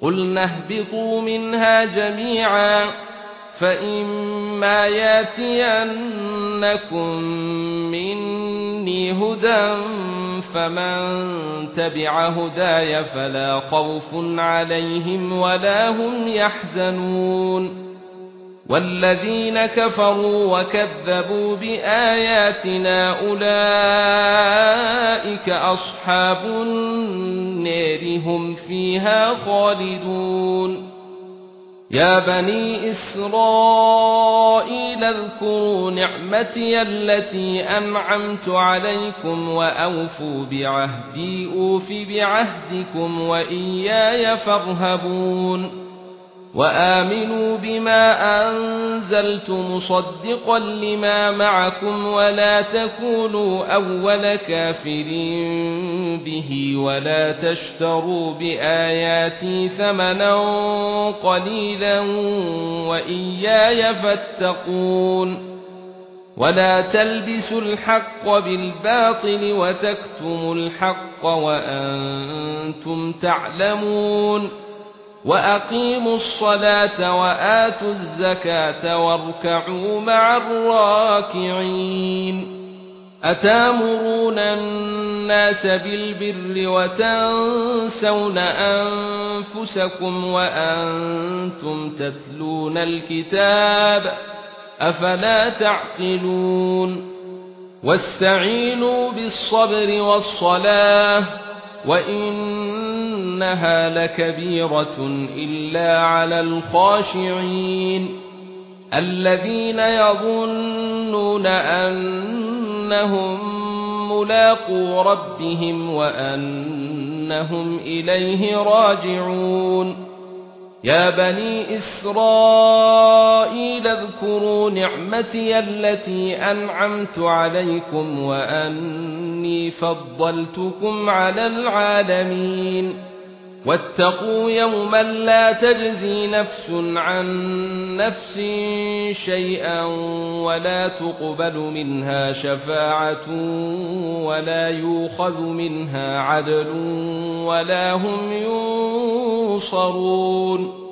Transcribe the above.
قُلْنَا اهْبِطُوا مِنْهَا جَمِيعًا فَإِمَّا يَأْتِيَنَّكُم مِّنِّي هُدًى فَمَن تَبِعَ هُدَايَ فَلَا خَوْفٌ عَلَيْهِمْ وَلَا هُمْ يَحْزَنُونَ وَالَّذِينَ كَفَرُوا وَكَذَّبُوا بِآيَاتِنَا أُولَئِكَ أَصْحَابُ النَّارِ هُمْ فِيهَا خَالِدُونَ يا بني إسرائيل اذكروا نعمتي التي أنعمت عليكم وأوفوا بعهدي أوف بعهدكم وإياي فارهبون وآمنوا بما أنزلت مصدقا لما معكم ولا تكونوا أول كافر به ولا تشتروا بآياتي ثمنا قليلا وإياي فاتقون ولا تلبسوا الحق بالباطل وتكتموا الحق وأنتم تعلمون وأقيموا الصلاة وآتوا الزكاة واركعوا مع الراكعين أتامرون الناس بالبر وتنسون أنفسكم وأنتم تتلون الكتاب أفلا تعقلون واستعينوا بالصبر والصلاة وإنها لكبيرة إلا على الخاشعين الذين يظنون أنهم ملاقو ربهم وأنهم إليه راجعون يا بني إسرائيل اذكروا نعمتي التي أنعمت عليكم وأني فضلتكم على العالمين واتقوا يوما لا تجزي نفس عن نفس شيئا ولا تقبل منها شفاعة ولا يؤخذ منها عدل ولا هم ينصرون